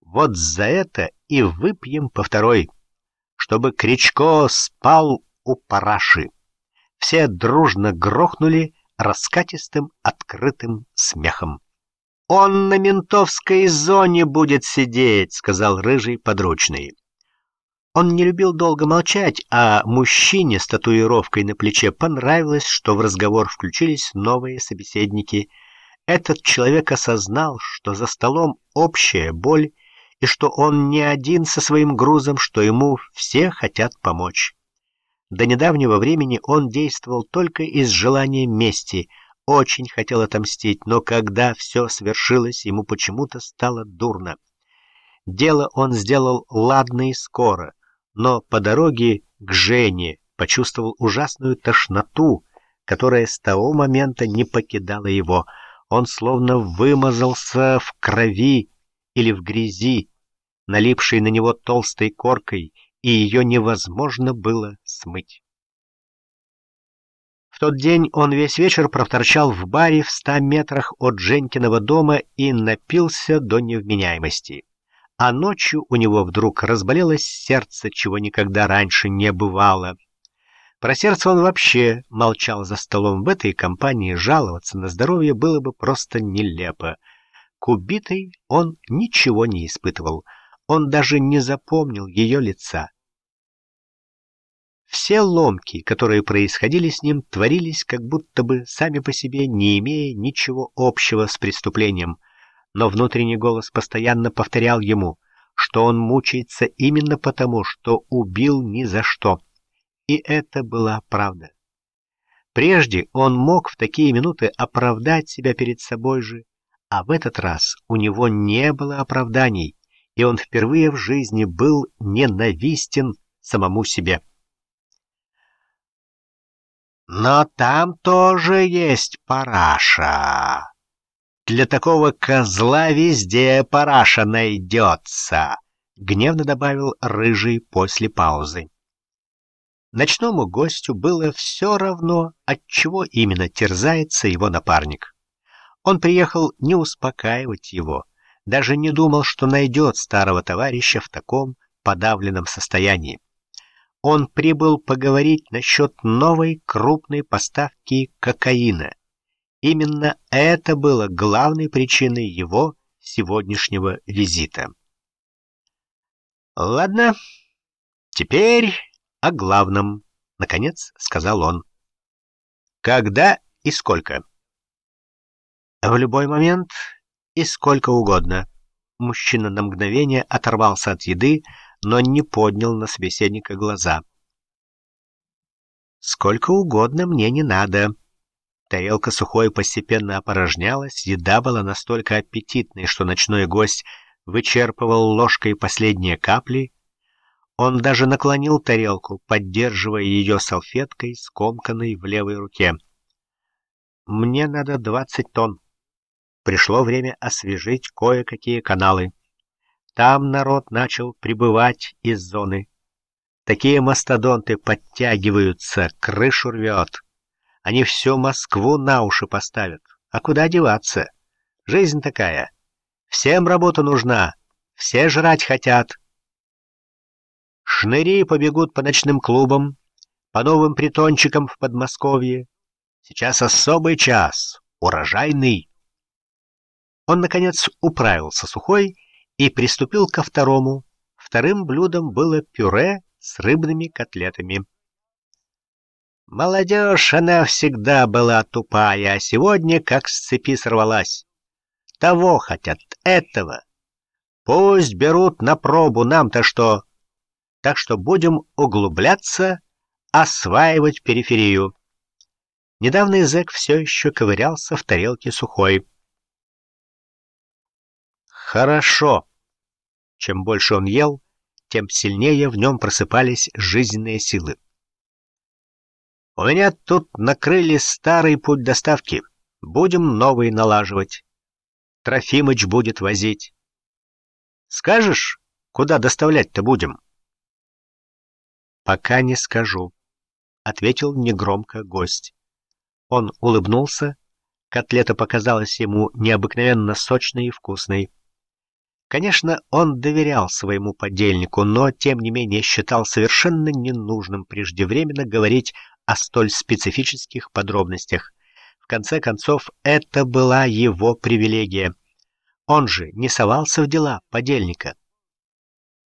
Вот за это и выпьем по второй, чтобы Кричко спал у параши. Все дружно грохнули раскатистым открытым смехом. «Он на ментовской зоне будет сидеть», — сказал рыжий подручный. Он не любил долго молчать, а мужчине с татуировкой на плече понравилось, что в разговор включились новые собеседники. Этот человек осознал, что за столом общая боль, и что он не один со своим грузом, что ему все хотят помочь. До недавнего времени он действовал только из желания мести, очень хотел отомстить, но когда все свершилось, ему почему-то стало дурно. Дело он сделал ладно и скоро, но по дороге к Жене почувствовал ужасную тошноту, которая с того момента не покидала его. Он словно вымазался в крови или в грязи, налипшей на него толстой коркой, и ее невозможно было смыть. В тот день он весь вечер проторчал в баре в 100 метрах от Женькиного дома и напился до невменяемости. А ночью у него вдруг разболелось сердце, чего никогда раньше не бывало. Про сердце он вообще молчал за столом. В этой компании жаловаться на здоровье было бы просто нелепо. К убитой он ничего не испытывал. Он даже не запомнил ее лица. Все ломки, которые происходили с ним, творились как будто бы сами по себе, не имея ничего общего с преступлением. Но внутренний голос постоянно повторял ему, что он мучается именно потому, что убил ни за что. И это была правда. Прежде он мог в такие минуты оправдать себя перед собой же, а в этот раз у него не было оправданий, и он впервые в жизни был ненавистен самому себе. Но там тоже есть параша. Для такого козла везде параша найдется, гневно добавил рыжий после паузы. Ночному гостю было все равно, от чего именно терзается его напарник. Он приехал не успокаивать его, даже не думал, что найдет старого товарища в таком подавленном состоянии. Он прибыл поговорить насчет новой крупной поставки кокаина. Именно это было главной причиной его сегодняшнего визита. «Ладно, теперь о главном», — наконец сказал он. «Когда и сколько?» «В любой момент и сколько угодно». Мужчина на мгновение оторвался от еды, но не поднял на собеседника глаза. «Сколько угодно мне не надо». Тарелка сухой постепенно опорожнялась, еда была настолько аппетитной, что ночной гость вычерпывал ложкой последние капли. Он даже наклонил тарелку, поддерживая ее салфеткой, скомканной в левой руке. «Мне надо 20 тонн. Пришло время освежить кое-какие каналы. Там народ начал прибывать из зоны. Такие мастодонты подтягиваются, крышу рвет. Они всю Москву на уши поставят. А куда деваться? Жизнь такая. Всем работа нужна, все жрать хотят. Шныри побегут по ночным клубам, по новым притончикам в Подмосковье. Сейчас особый час, урожайный». Он, наконец, управился сухой и приступил ко второму. Вторым блюдом было пюре с рыбными котлетами. Молодежь, она всегда была тупая, а сегодня как с цепи сорвалась. Того хотят, этого. Пусть берут на пробу, нам-то что? Так что будем углубляться, осваивать периферию. Недавний зэк все еще ковырялся в тарелке сухой. Хорошо. Чем больше он ел, тем сильнее в нем просыпались жизненные силы. У меня тут накрыли старый путь доставки. Будем новый налаживать. Трофимыч будет возить. Скажешь, куда доставлять-то будем? Пока не скажу, ответил негромко гость. Он улыбнулся. Котлета показалась ему необыкновенно сочной и вкусной. Конечно, он доверял своему подельнику, но, тем не менее, считал совершенно ненужным преждевременно говорить о столь специфических подробностях. В конце концов, это была его привилегия. Он же не совался в дела подельника.